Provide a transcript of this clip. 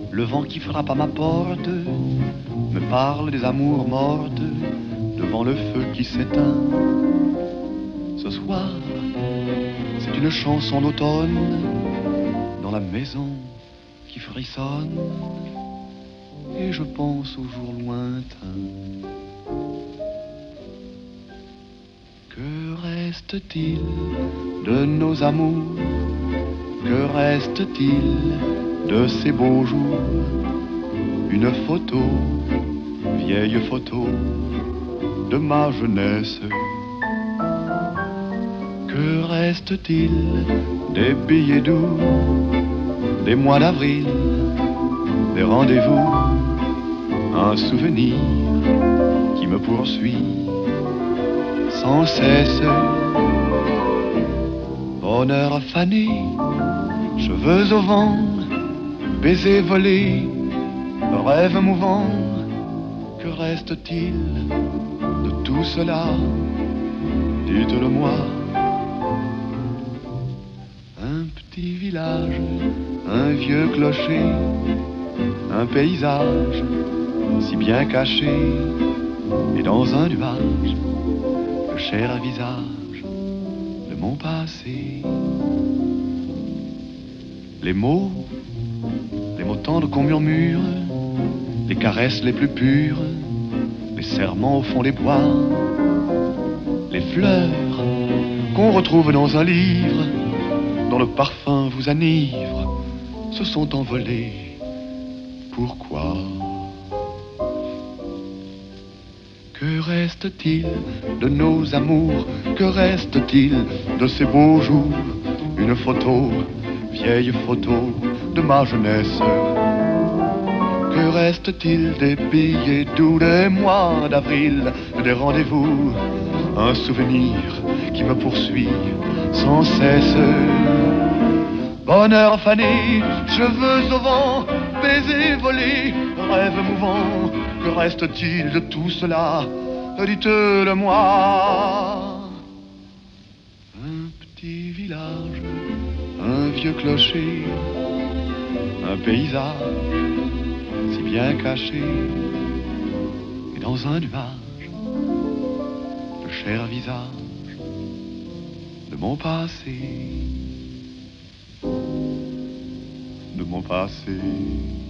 Le vent qui frappe à ma porte me parle des amours mortes devant le feu qui s'éteint. Ce soir, c'est une chanson d'automne dans la maison qui frissonne. Et je pense aux jours lointains. Que reste-t-il de nos amours? Que reste-t-il de ces beaux jours? Une photo, vieille photo de ma jeunesse. Que reste-t-il des billets doux, des mois d'avril, des rendez-vous? Un souvenir qui me poursuit sans cesse. Bonheur fané, cheveux au vent, baisers volés, rêves mouvants. Que reste-t-il de tout cela? Dites-le-moi. Un petit village, un vieux clocher, un paysage si bien caché, et dans un nuage, le cher visage de mon passé. Les mots tendres qu'on murmure, les caresses les plus pures, les serments au fond des bois, les fleurs qu'on retrouve dans un livre, dont le parfum vous enivre, se sont envolés. Pourquoi? Que reste-t-il de nos amours? Que reste-t-il de ces beaux jours? Une photo, vieille photo de ma jeunesse. Que reste-t-il des billets doux, des mois d'avril, des rendez-vous? Un souvenir qui me poursuit sans cesse. Bonheur fané, cheveux au vent, baisers volés, rêves mouvants. Que reste-t-il de tout cela? Dites-le-moi. Un petit village, un vieux clocher, un paysage si bien caché, et dans un nuage, le cher visage de mon passé, de mon passé.